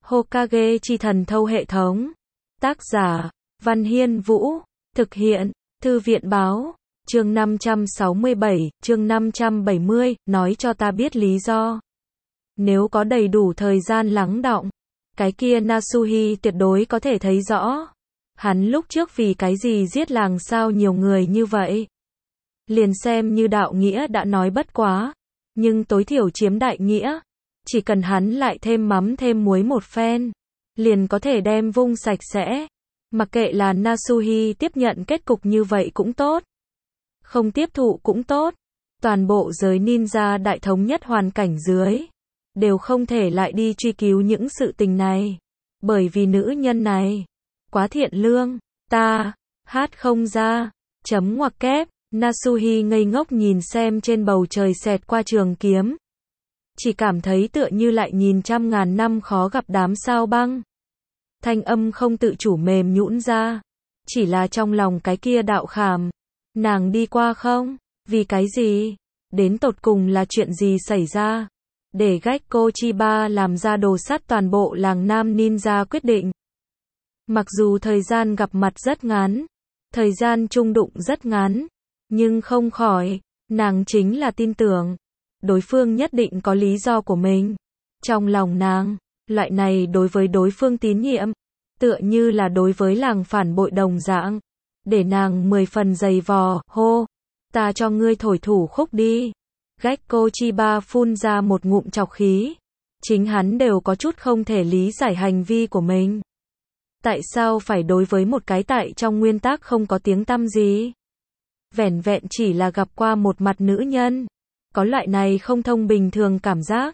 Hokage chi thần thâu hệ thống. Tác giả, Văn Hiên Vũ. Thực hiện, Thư viện báo. Chương 567, chương 570, nói cho ta biết lý do. Nếu có đầy đủ thời gian lắng đọng, cái kia Nasuhi tuyệt đối có thể thấy rõ. Hắn lúc trước vì cái gì giết làng sao nhiều người như vậy. Liền xem như đạo nghĩa đã nói bất quá, nhưng tối thiểu chiếm đại nghĩa. Chỉ cần hắn lại thêm mắm thêm muối một phen, liền có thể đem vung sạch sẽ. Mặc kệ là Nasuhi tiếp nhận kết cục như vậy cũng tốt, không tiếp thụ cũng tốt. Toàn bộ giới ninja đại thống nhất hoàn cảnh dưới, đều không thể lại đi truy cứu những sự tình này. Bởi vì nữ nhân này, quá thiện lương, ta, hát không ra, chấm ngoặc kép. Nasuhi ngây ngốc nhìn xem trên bầu trời xẹt qua trường kiếm. Chỉ cảm thấy tựa như lại nhìn trăm ngàn năm khó gặp đám sao băng. Thanh âm không tự chủ mềm nhũn ra. Chỉ là trong lòng cái kia đạo khảm. Nàng đi qua không? Vì cái gì? Đến tột cùng là chuyện gì xảy ra? Để Gekko Chiba làm ra đồ sắt toàn bộ làng nam ninja quyết định. Mặc dù thời gian gặp mặt rất ngắn, thời gian chung đụng rất ngắn, nhưng không khỏi, nàng chính là tin tưởng. Đối phương nhất định có lý do của mình. Trong lòng nàng, loại này đối với đối phương tín nhiệm, tựa như là đối với làng phản bội đồng dạng. Để nàng 10 phần dày vò, hô, ta cho ngươi thổi thủ khúc đi. Gekko Chiba phun ra một ngụm trọc khí. Chính hắn đều có chút không thể lý giải hành vi của mình. Tại sao phải đối với một cái tại trong nguyên tắc không có tiếng tăm gì? Vẻn vẹn chỉ là gặp qua một mặt nữ nhân. Có loại này không thông bình thường cảm giác.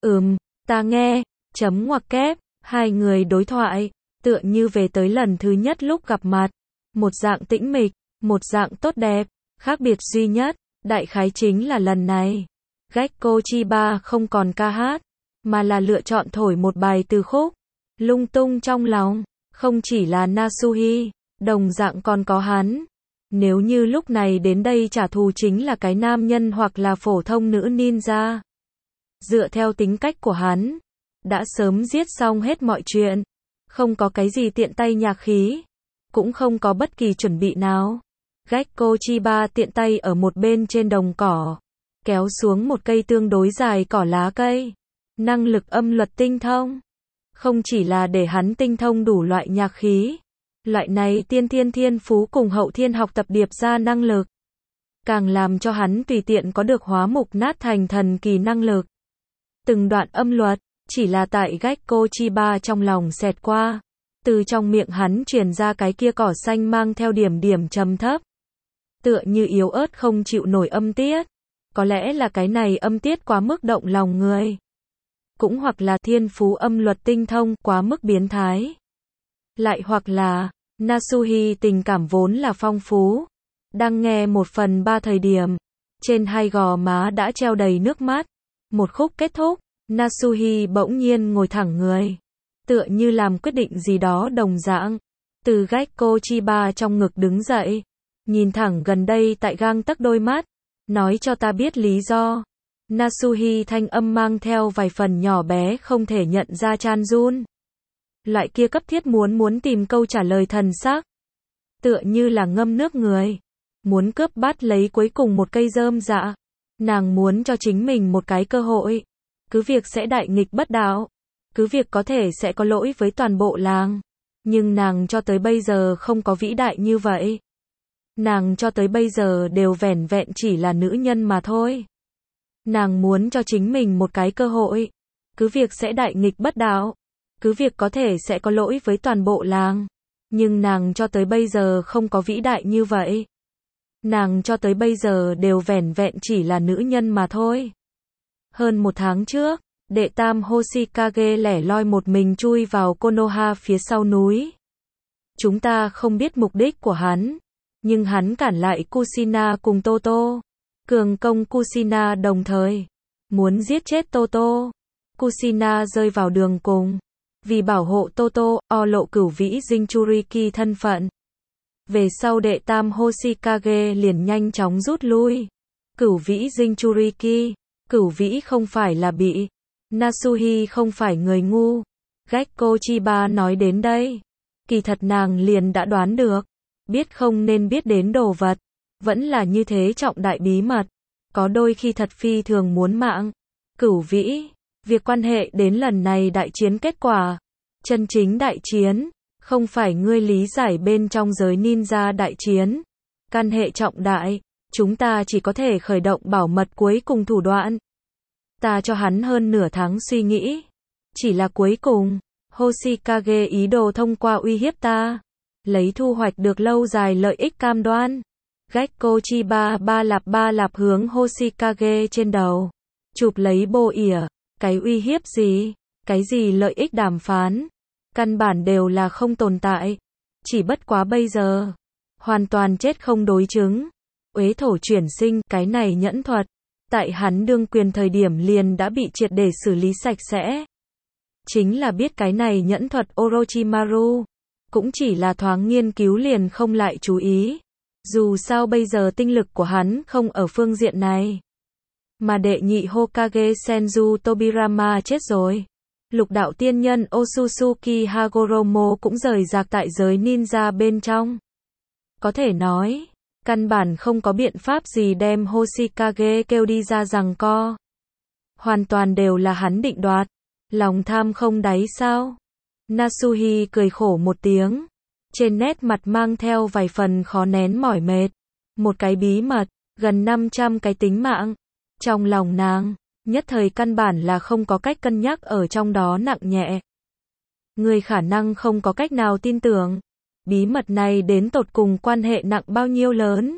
Ta nghe, chấm ngoặc kép. Hai người đối thoại, tựa như về tới lần thứ nhất lúc gặp mặt. Một dạng tĩnh mịch, một dạng tốt đẹp. Khác biệt duy nhất, đại khái chính là lần này. Gekko Chiba không còn ca hát, mà là lựa chọn thổi một bài từ khúc. Lung tung trong lòng, không chỉ là Nasuhi, đồng dạng còn có hắn. Nếu như lúc này đến đây trả thù chính là cái nam nhân hoặc là phổ thông nữ ninja. Dựa theo tính cách của hắn, đã sớm giết xong hết mọi chuyện. Không có cái gì tiện tay nhạc khí, cũng không có bất kỳ chuẩn bị nào. Gekko Chiba tiện tay ở một bên trên đồng cỏ, kéo xuống một cây tương đối dài cỏ lá cây. Năng lực âm luật tinh thông. Không chỉ là để hắn tinh thông đủ loại nhạc khí. Loại này tiên thiên thiên phú cùng hậu thiên học tập điệp ra năng lực. Càng làm cho hắn tùy tiện có được hóa mục nát thành thần kỳ năng lực. Từng đoạn âm luật, chỉ là tại Gekko Chiba trong lòng xẹt qua. Từ trong miệng hắn truyền ra cái kia cỏ xanh mang theo điểm điểm trầm thấp. Tựa như yếu ớt không chịu nổi âm tiết. Có lẽ là cái này âm tiết quá mức động lòng người. Cũng hoặc là thiên phú âm luật tinh thông quá mức biến thái. Lại hoặc là, Nasuhi tình cảm vốn là phong phú. Đang nghe 1/3 thời điểm, trên hai gò má đã treo đầy nước mắt. Một khúc kết thúc, Nasuhi bỗng nhiên ngồi thẳng người. Tựa như làm quyết định gì đó đồng dạng. Từ Gekko Chiba trong ngực đứng dậy. Nhìn thẳng gần đây tại gang tấc đôi mắt. Nói cho ta biết lý do. Nasuhi thanh âm mang theo vài phần nhỏ bé không thể nhận ra chan run. Loại kia cấp thiết muốn tìm câu trả lời thần sắc. Tựa như là ngâm nước người. Muốn cướp bắt lấy cuối cùng một cây rơm dạ. Nàng muốn cho chính mình một cái cơ hội. Cứ việc sẽ đại nghịch bất đạo. Cứ việc có thể sẽ có lỗi với toàn bộ làng. Nhưng nàng cho tới bây giờ không có vĩ đại như vậy. Nàng cho tới bây giờ đều vẻn vẹn chỉ là nữ nhân mà thôi. Nàng muốn cho chính mình một cái cơ hội. Cứ việc sẽ đại nghịch bất đạo. Cứ việc có thể sẽ có lỗi với toàn bộ làng. Nhưng nàng cho tới bây giờ không có vĩ đại như vậy. Nàng cho tới bây giờ đều vẻn vẹn chỉ là nữ nhân mà thôi. Hơn 1 tháng trước, đệ tam Hoshikage lẻ loi một mình chui vào Konoha phía sau núi. Chúng ta không biết mục đích của hắn. Nhưng hắn cản lại Kushina cùng Toto. Cường công Kushina đồng thời. Muốn giết chết Toto. Kushina rơi vào đường cùng. Vì bảo hộ Toto, lộ cửu vĩ Jinchuriki thân phận. Về sau đệ tam Hoshikage liền nhanh chóng rút lui. Cửu vĩ Jinchuriki. Cửu vĩ không phải là bị. Nasuhi không phải người ngu. Gekko Chiba nói đến đây. Kỳ thật nàng liền đã đoán được. Biết không nên biết đến đồ vật. Vẫn là như thế trọng đại bí mật. Có đôi khi thật phi thường muốn mạng. Cửu vĩ. Việc quan hệ đến lần này đại chiến kết quả. Chân chính đại chiến. Không phải ngươi lý giải bên trong giới ninja đại chiến. Căn hệ trọng đại. Chúng ta chỉ có thể khởi động bảo mật cuối cùng thủ đoạn. Ta cho hắn hơn nửa tháng suy nghĩ. Chỉ là cuối cùng, Hoshikage ý đồ thông qua uy hiếp ta. Lấy thu hoạch được lâu dài lợi ích cam đoan. Gekko Chiba ba lạp hướng Hoshikage trên đầu. Chụp lấy bô ỉa. Cái uy hiếp gì? Cái gì lợi ích đàm phán? Căn bản đều là không tồn tại. Chỉ bất quá bây giờ. Hoàn toàn chết không đối chứng. Uế thổ chuyển sinh, cái này nhẫn thuật. Tại hắn đương quyền thời điểm liền đã bị triệt để xử lý sạch sẽ. Chính là biết cái này nhẫn thuật Orochimaru. Cũng chỉ là thoáng nghiên cứu liền không lại chú ý. Dù sao bây giờ tinh lực của hắn không ở phương diện này. Mà đệ nhị Hokage Senju Tobirama chết rồi. Lục đạo tiên nhân Otsutsuki Hagoromo cũng rời rạc tại giới ninja bên trong. Có thể nói, căn bản không có biện pháp gì đem Hoshikage kêu đi ra giằng co. Hoàn toàn đều là hắn định đoạt. Lòng tham không đáy sao? Nasuhi cười khổ một tiếng. Trên nét mặt mang theo vài phần khó nén mỏi mệt. Một cái bí mật, gần 500 cái tính mạng. Trong lòng nàng, nhất thời căn bản là không có cách cân nhắc ở trong đó nặng nhẹ. Người khả năng không có cách nào tin tưởng. Bí mật này đến tột cùng quan hệ nặng bao nhiêu lớn.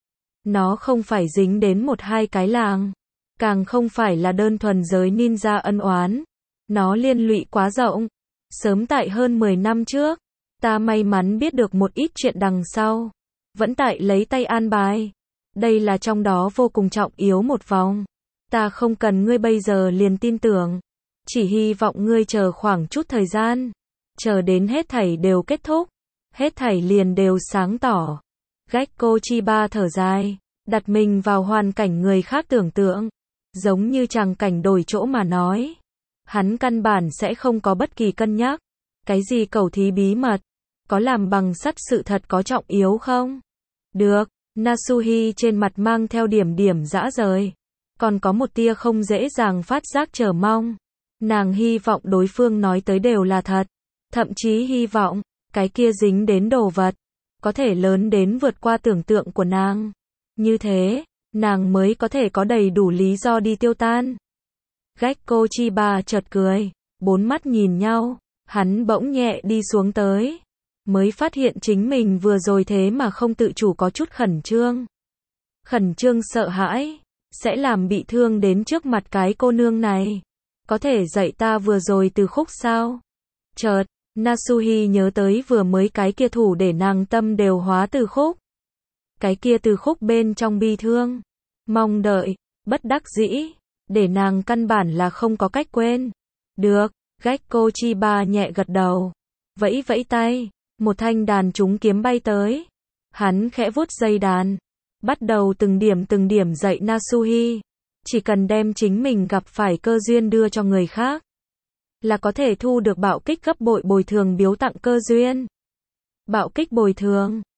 Nó không phải dính đến một hai cái làng. Càng không phải là đơn thuần giới ninja ân oán. Nó liên lụy quá rộng. Sớm tại hơn 10 năm trước, ta may mắn biết được một ít chuyện đằng sau. Vẫn tại lấy tay an bài. Đây là trong đó vô cùng trọng yếu một vòng. Ta không cần ngươi bây giờ liền tin tưởng. Chỉ hy vọng ngươi chờ khoảng chút thời gian. Chờ đến hết thảy đều kết thúc. Hết thảy liền đều sáng tỏ. Gekko Chiba thở dài. Đặt mình vào hoàn cảnh người khác tưởng tượng. Giống như tràng cảnh đổi chỗ mà nói. Hắn căn bản sẽ không có bất kỳ cân nhắc. Cái gì cầu thí bí mật? Có làm bằng sắt sự thật có trọng yếu không? Được. Nasuhi trên mặt mang theo điểm điểm dã rời. Còn có một tia không dễ dàng phát giác chờ mong. Nàng hy vọng đối phương nói tới đều là thật. Thậm chí hy vọng, cái kia dính đến đồ vật. Có thể lớn đến vượt qua tưởng tượng của nàng. Như thế, nàng mới có thể có đầy đủ lý do đi tiêu tan. Gekko Chiba chợt cười. Bốn mắt nhìn nhau. Hắn bỗng nhẹ đi xuống tới. Mới phát hiện chính mình vừa rồi thế mà không tự chủ có chút khẩn trương. Khẩn trương sợ hãi. Sẽ làm bị thương đến trước mặt cái cô nương này. Có thể dạy ta vừa rồi từ khúc sao? Chợt, Nasuhi nhớ tới vừa mới cái kia thủ để nàng tâm đều hóa từ khúc. Cái kia từ khúc bên trong bi thương. Mong đợi, bất đắc dĩ. Để nàng căn bản là không có cách quên. Được, Gekko Chiba nhẹ gật đầu. Vẫy vẫy tay. Một thanh đàn trúng kiếm bay tới. Hắn khẽ vuốt dây đàn. Bắt đầu từng điểm dạy Nasuhi. Chỉ cần đem chính mình gặp phải cơ duyên đưa cho người khác. Là có thể thu được bạo kích gấp bội bồi thường biếu tặng cơ duyên. Bạo kích bồi thường.